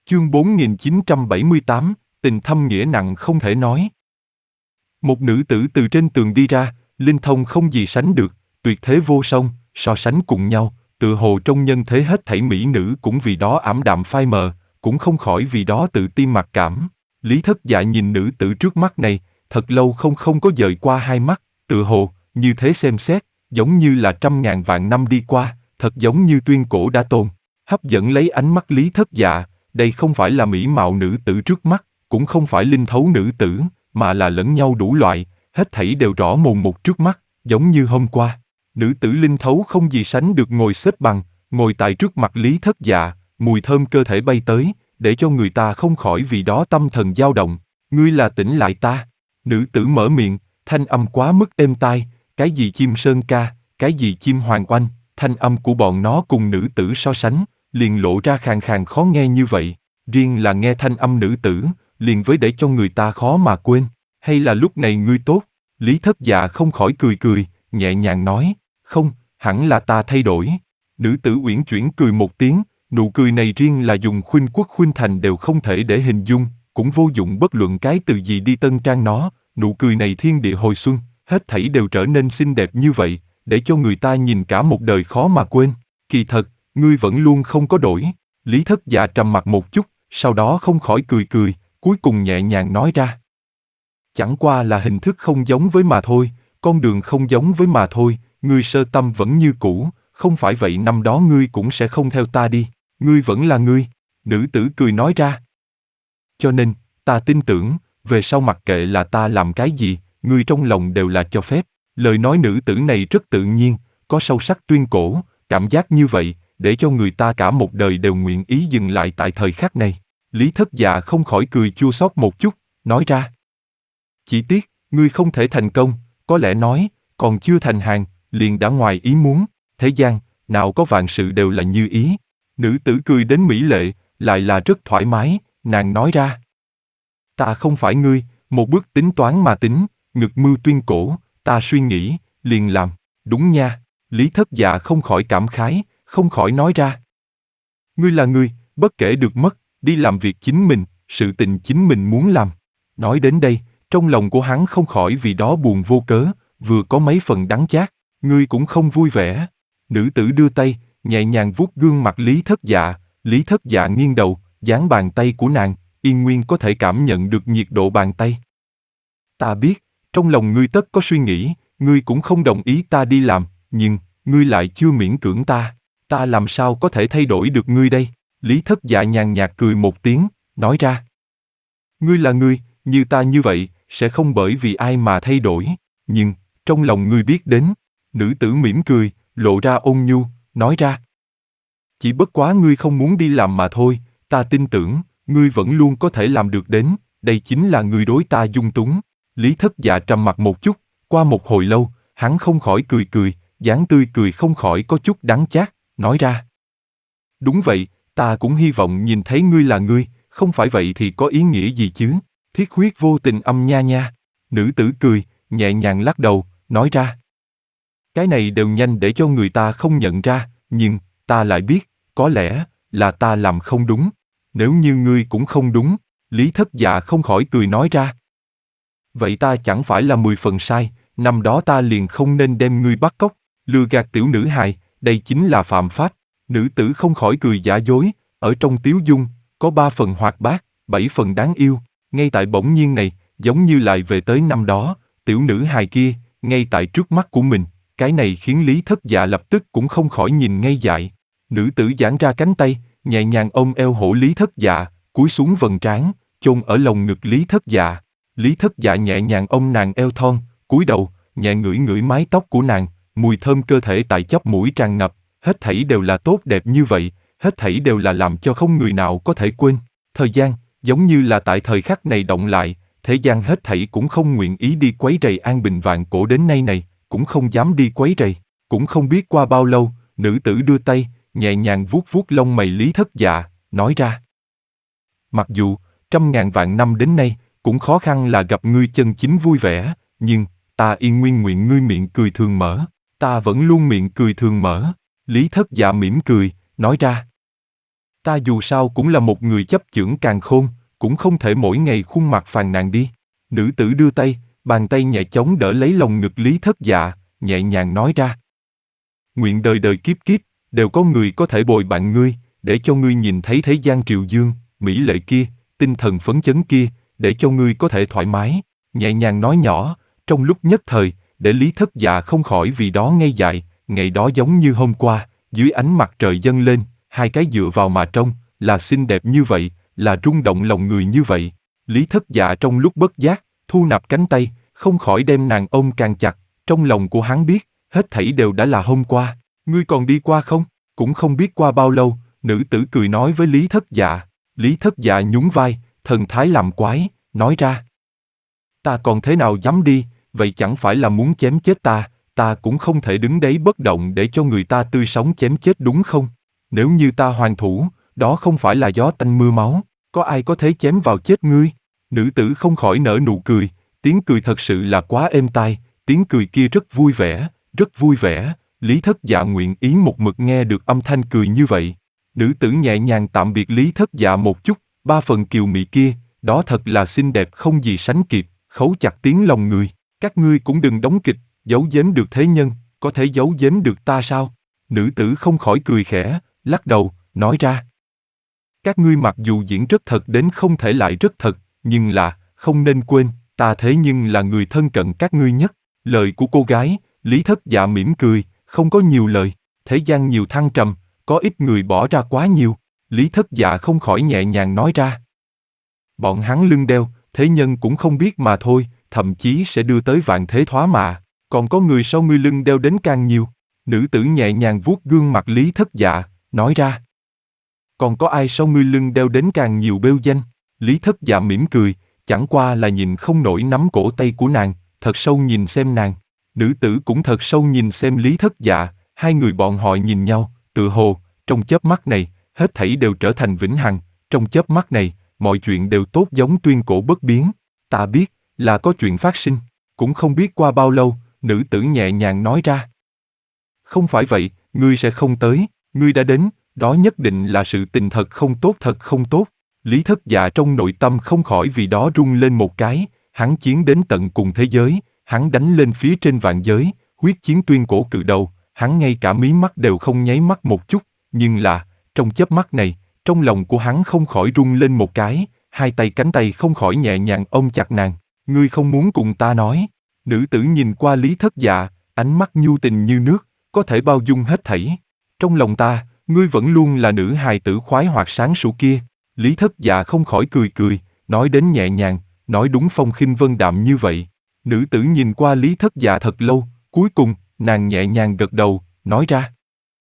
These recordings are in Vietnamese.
Chương 4978, tình thâm nghĩa nặng không thể nói. Một nữ tử từ trên tường đi ra, linh thông không gì sánh được, tuyệt thế vô song, so sánh cùng nhau, tựa hồ trong nhân thế hết thảy mỹ nữ cũng vì đó ảm đạm phai mờ, cũng không khỏi vì đó tự ti mặc cảm. Lý Thất Dạ nhìn nữ tử trước mắt này, thật lâu không có dời qua hai mắt, tựa hồ, như thế xem xét, giống như là trăm ngàn vạn năm đi qua, thật giống như tuyên cổ đã tồn. Hấp dẫn lấy ánh mắt Lý Thất Dạ, đây không phải là mỹ mạo nữ tử trước mắt, cũng không phải linh thấu nữ tử, mà là lẫn nhau đủ loại, hết thảy đều rõ mồn một trước mắt, giống như hôm qua. Nữ tử linh thấu không gì sánh được ngồi xếp bằng, ngồi tại trước mặt Lý Thất Dạ, mùi thơm cơ thể bay tới, để cho người ta không khỏi vì đó tâm thần dao động. Ngươi là tỉnh lại ta. Nữ tử mở miệng, thanh âm quá mức êm tai, cái gì chim sơn ca, cái gì chim hoàng oanh, thanh âm của bọn nó cùng nữ tử so sánh, liền lộ ra khàn khàn khó nghe như vậy. Riêng là nghe thanh âm nữ tử, liền với để cho người ta khó mà quên. Hay là lúc này ngươi tốt? Lý Thất Dạ không khỏi cười, nhẹ nhàng nói, không, hẳn là ta thay đổi. Nữ tử uyển chuyển cười một tiếng, nụ cười này riêng là dùng khuynh quốc khuynh thành đều không thể để hình dung, cũng vô dụng bất luận cái từ gì đi tân trang nó, nụ cười này thiên địa hồi xuân, hết thảy đều trở nên xinh đẹp như vậy, để cho người ta nhìn cả một đời khó mà quên. Kỳ thật, ngươi vẫn luôn không có đổi. Lý Thất Dạ trầm mặc một chút, sau đó không khỏi cười, cuối cùng nhẹ nhàng nói ra. Chẳng qua là hình thức không giống với mà thôi, con đường không giống với mà thôi, ngươi sơ tâm vẫn như cũ, không phải vậy năm đó ngươi cũng sẽ không theo ta đi, ngươi vẫn là ngươi. Nữ tử cười nói ra. Cho nên, ta tin tưởng, về sau mặc kệ là ta làm cái gì, ngươi trong lòng đều là cho phép. Lời nói nữ tử này rất tự nhiên, có sâu sắc tuyên cổ, cảm giác như vậy, để cho người ta cả một đời đều nguyện ý dừng lại tại thời khắc này. Lý Thất Dạ không khỏi cười chua xót một chút, nói ra. Chỉ tiếc, ngươi không thể thành công, có lẽ nói, còn chưa thành hàng, liền đã ngoài ý muốn, thế gian, nào có vạn sự đều là như ý. Nữ tử cười đến mỹ lệ, lại là rất thoải mái, nàng nói ra. Ta không phải ngươi, một bước tính toán mà tính, ngực mưu tuyên cổ, ta suy nghĩ, liền làm, đúng nha. Lý Thất Dạ không khỏi cảm khái, không khỏi nói ra. Ngươi là ngươi, bất kể được mất, đi làm việc chính mình, sự tình chính mình muốn làm. Nói đến đây, trong lòng của hắn không khỏi vì đó buồn vô cớ, vừa có mấy phần đắng chát, ngươi cũng không vui vẻ. Nữ tử đưa tay, nhẹ nhàng vuốt gương mặt Lý Thất Dạ nghiêng đầu, dán bàn tay của nàng, Yên Nguyên có thể cảm nhận được nhiệt độ bàn tay. Ta biết, trong lòng ngươi tất có suy nghĩ, ngươi cũng không đồng ý ta đi làm, nhưng, ngươi lại chưa miễn cưỡng ta làm sao có thể thay đổi được ngươi đây? Lý Thất Dạ nhàn nhạt cười một tiếng, nói ra. Ngươi là ngươi, như ta như vậy, sẽ không bởi vì ai mà thay đổi, nhưng, trong lòng ngươi biết đến. Nữ tử mỉm cười, lộ ra ôn nhu, nói ra. Chỉ bất quá ngươi không muốn đi làm mà thôi, ta tin tưởng, ngươi vẫn luôn có thể làm được đến, đây chính là ngươi đối ta dung túng. Lý Thất Dạ trầm mặc một chút, qua một hồi lâu, hắn không khỏi cười, dáng tươi cười không khỏi có chút đắng chát, nói ra. Đúng vậy, ta cũng hy vọng nhìn thấy ngươi là ngươi, không phải vậy thì có ý nghĩa gì chứ? Thiết huyết vô tình âm nha. Nữ tử cười, nhẹ nhàng lắc đầu, nói ra. Cái này đều nhanh để cho người ta không nhận ra, nhưng, ta lại biết, có lẽ, là ta làm không đúng. Nếu như ngươi cũng không đúng, Lý Thất Dạ không khỏi cười nói ra. Vậy ta chẳng phải là 10 phần sai, năm đó ta liền không nên đem ngươi bắt cóc, lừa gạt tiểu nữ hài, đây chính là phạm pháp. Nữ tử không khỏi cười giả dối, ở trong tiếu dung, có 3 phần hoạt bát, 7 phần đáng yêu, ngay tại bỗng nhiên này, giống như lại về tới năm đó, tiểu nữ hài kia, ngay tại trước mắt của mình, cái này khiến Lý Thất Dạ lập tức cũng không khỏi nhìn ngây dại. Nữ tử giãn ra cánh tay, nhẹ nhàng ôm eo hổ Lý Thất Dạ, cúi xuống vầng trán, chôn ở lồng ngực Lý Thất Dạ. Lý Thất Dạ nhẹ nhàng ôm nàng eo thon, cúi đầu, nhẹ ngửi ngửi mái tóc của nàng, mùi thơm cơ thể tại chóp mũi tràn ngập, hết thảy đều là tốt đẹp như vậy, hết thảy đều là làm cho không người nào có thể quên. Thời gian, giống như là tại thời khắc này động lại, thế gian hết thảy cũng không nguyện ý đi quấy rầy an bình vạn cổ đến nay này, cũng không dám đi quấy rầy. Cũng không biết qua bao lâu, nữ tử đưa tay, nhẹ nhàng vuốt vuốt lông mày Lý Thất Dạ, nói ra. Mặc dù, trăm ngàn vạn năm đến nay, cũng khó khăn là gặp ngươi chân chính vui vẻ, nhưng, ta Yên Nguyên nguyện ngươi miệng cười thường mở, ta vẫn luôn miệng cười thường mở. Lý Thất Dạ mỉm cười, nói ra. Ta dù sao cũng là một người chấp chưởng càn khôn, cũng không thể mỗi ngày khuôn mặt phàn nàn đi. Nữ tử đưa tay, bàn tay nhẹ chống đỡ lấy lồng ngực Lý Thất Dạ, nhẹ nhàng nói ra. Nguyện đời đời kiếp kiếp, đều có người có thể bồi bạn ngươi, để cho ngươi nhìn thấy thế gian triều dương, mỹ lệ kia, tinh thần phấn chấn kia, để cho ngươi có thể thoải mái, nhẹ nhàng nói nhỏ, trong lúc nhất thời, để Lý Thất Dạ không khỏi vì đó ngây dại, ngày đó giống như hôm qua, dưới ánh mặt trời dâng lên, hai cái dựa vào mà trông, là xinh đẹp như vậy, là rung động lòng người như vậy. Lý Thất Dạ trong lúc bất giác, thu nạp cánh tay, không khỏi đem nàng ôm càng chặt, trong lòng của hắn biết, hết thảy đều đã là hôm qua, ngươi còn đi qua không? Cũng không biết qua bao lâu, nữ tử cười nói với Lý Thất Dạ. Lý Thất Dạ nhún vai, thần thái làm quái, nói ra. Ta còn thế nào dám đi, vậy chẳng phải là muốn chém chết ta cũng không thể đứng đấy bất động để cho người ta tươi sống chém chết đúng không? Nếu như ta hoàn thủ, đó không phải là gió tanh mưa máu, có ai có thể chém vào chết ngươi? Nữ tử không khỏi nở nụ cười, tiếng cười thật sự là quá êm tai, tiếng cười kia rất vui vẻ, rất vui vẻ. Lý Thất Dạ nguyện ý một mực nghe được âm thanh cười như vậy. Nữ tử nhẹ nhàng tạm biệt Lý Thất Dạ một chút, ba phần kiều mị kia, đó thật là xinh đẹp không gì sánh kịp, khấu chặt tiếng lòng người. Các ngươi cũng đừng đóng kịch, giấu giếm được thế nhân, có thể giấu giếm được ta sao? Nữ tử không khỏi cười khẽ, lắc đầu, nói ra. Các ngươi mặc dù diễn rất thật đến không thể lại rất thật, nhưng là, không nên quên, ta thế nhưng là người thân cận các ngươi nhất. Lời của cô gái, Lý Thất Dạ mỉm cười, không có nhiều lời, thế gian nhiều thăng trầm, có ít người bỏ ra quá nhiều. Lý Thất Dạ không khỏi nhẹ nhàng nói ra. Bọn hắn lưng đeo, thế nhân cũng không biết mà thôi, thậm chí sẽ đưa tới vạn thế thoá mạ, còn có người sau ngươi lưng đeo đến càng nhiều. Nữ tử nhẹ nhàng vuốt gương mặt Lý Thất Dạ, nói ra. Còn có ai sau ngươi lưng đeo đến càng nhiều bêu danh? Lý Thất Dạ mỉm cười, chẳng qua là nhìn không nổi nắm cổ tay của nàng, thật sâu nhìn xem nàng. Nữ tử cũng thật sâu nhìn xem Lý Thất Dạ, hai người bọn họ nhìn nhau, tự hồ, trong chớp mắt này, hết thảy đều trở thành vĩnh hằng, trong chớp mắt này, mọi chuyện đều tốt giống tuyên cổ bất biến. Ta biết, là có chuyện phát sinh, cũng không biết qua bao lâu, nữ tử nhẹ nhàng nói ra. Không phải vậy, ngươi sẽ không tới, ngươi đã đến, đó nhất định là sự tình thật không tốt. Lý Thất Dạ trong nội tâm không khỏi vì đó rung lên một cái, hắn chiến đến tận cùng thế giới, hắn đánh lên phía trên vạn giới, huyết chiến tuyên cổ cự đầu, hắn ngay cả mí mắt đều không nháy mắt một chút, nhưng là, trong chớp mắt này, trong lòng của hắn không khỏi rung lên một cái, hai tay cánh tay không khỏi nhẹ nhàng ôm chặt nàng. Ngươi không muốn cùng ta nói. Nữ tử nhìn qua Lý Thất Dạ, ánh mắt nhu tình như nước, có thể bao dung hết thảy. Trong lòng ta, ngươi vẫn luôn là nữ hài tử khoái hoạt sáng sủa kia. Lý Thất Dạ không khỏi cười, nói đến nhẹ nhàng, nói đúng phong khinh vân đạm như vậy. Nữ tử nhìn qua Lý Thất Dạ thật lâu, cuối cùng, nàng nhẹ nhàng gật đầu, nói ra.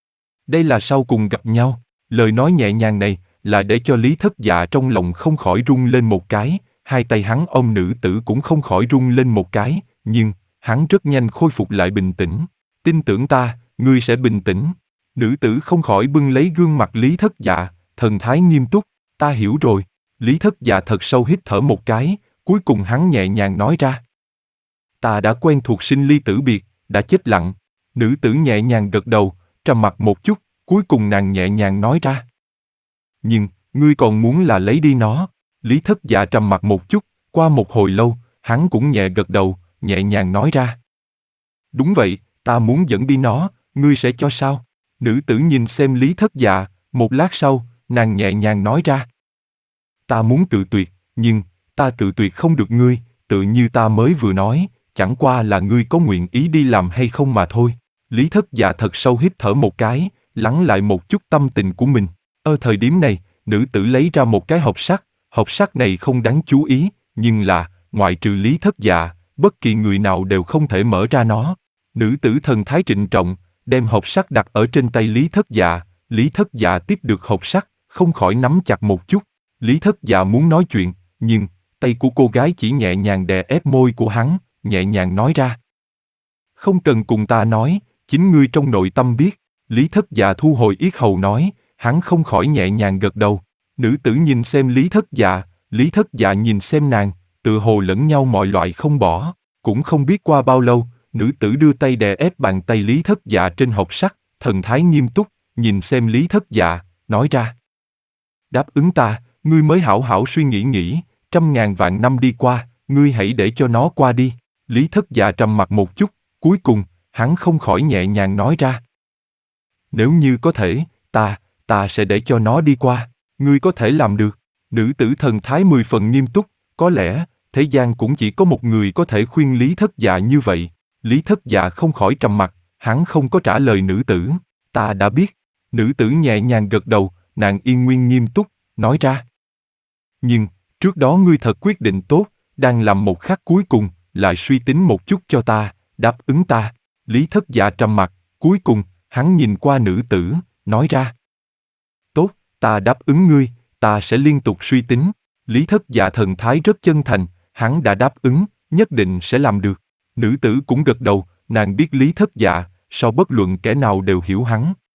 Đây là sau cùng gặp nhau. Lời nói nhẹ nhàng này, là để cho Lý Thất Dạ trong lòng không khỏi rung lên một cái, hai tay hắn ôm nữ tử cũng không khỏi rung lên một cái, nhưng, hắn rất nhanh khôi phục lại bình tĩnh. Tin tưởng ta, ngươi sẽ bình tĩnh. Nữ tử không khỏi bưng lấy gương mặt Lý Thất Dạ, thần thái nghiêm túc, ta hiểu rồi. Lý Thất Dạ thật sâu hít thở một cái, cuối cùng hắn nhẹ nhàng nói ra. Ta đã quen thuộc sinh ly tử biệt, đã chết lặng. Nữ tử nhẹ nhàng gật đầu, trầm mặc một chút, cuối cùng nàng nhẹ nhàng nói ra. Nhưng, ngươi còn muốn là lấy đi nó. Lý Thất Dạ trầm mặc một chút, qua một hồi lâu, hắn cũng nhẹ gật đầu, nhẹ nhàng nói ra. Đúng vậy, ta muốn dẫn đi nó, ngươi sẽ cho sao? Nữ tử nhìn xem Lý Thất Dạ, một lát sau, nàng nhẹ nhàng nói ra. Ta muốn cự tuyệt, nhưng, ta cự tuyệt không được ngươi, tự như ta mới vừa nói, chẳng qua là ngươi có nguyện ý đi làm hay không mà thôi. Lý Thất Dạ thật sâu hít thở một cái, lắng lại một chút tâm tình của mình. Ở thời điểm này, nữ tử lấy ra một cái hộp sắt này không đáng chú ý, nhưng là, ngoại trừ Lý Thất Dạ, bất kỳ người nào đều không thể mở ra nó. Nữ tử thần thái trịnh trọng, đem hộp sắt đặt ở trên tay Lý Thất Dạ tiếp được hộp sắt, không khỏi nắm chặt một chút. Lý Thất Dạ muốn nói chuyện, nhưng, tay của cô gái chỉ nhẹ nhàng đè ép môi của hắn, nhẹ nhàng nói ra. Không cần cùng ta nói, chính ngươi trong nội tâm biết. Lý Thất Dạ thu hồi yết hầu nói, hắn không khỏi nhẹ nhàng gật đầu. Nữ tử nhìn xem Lý Thất Dạ nhìn xem nàng, tự hồ lẫn nhau mọi loại không bỏ. Cũng không biết qua bao lâu, nữ tử đưa tay đè ép bàn tay Lý Thất Dạ trên hộp sắt, thần thái nghiêm túc, nhìn xem Lý Thất Dạ, nói ra. Đáp ứng ta, ngươi mới hảo hảo suy nghĩ nghĩ, 100.000 vạn năm đi qua, ngươi hãy để cho nó qua đi. Lý Thất Dạ trầm mặc một chút, cuối cùng, hắn không khỏi nhẹ nhàng nói ra. Nếu như có thể, ta sẽ để cho nó đi qua, ngươi có thể làm được. Nữ tử thần thái 10 phần nghiêm túc, có lẽ, thế gian cũng chỉ có một người có thể khuyên Lý Thất Dạ như vậy. Lý Thất Dạ không khỏi trầm mặc, hắn không có trả lời nữ tử. Ta đã biết. Nữ tử nhẹ nhàng gật đầu, nàng yên nguyên nghiêm túc, nói ra. Nhưng, trước đó ngươi thật quyết định tốt, đang làm một khắc cuối cùng, lại suy tính một chút cho ta, đáp ứng ta. Lý Thất Dạ trầm mặc, cuối cùng, hắn nhìn qua nữ tử, nói ra. Tốt, ta đáp ứng ngươi, ta sẽ liên tục suy tính. Lý Thất Dạ thần thái rất chân thành, hắn đã đáp ứng, nhất định sẽ làm được. Nữ tử cũng gật đầu, nàng biết Lý Thất Dạ, so bất luận kẻ nào đều hiểu hắn.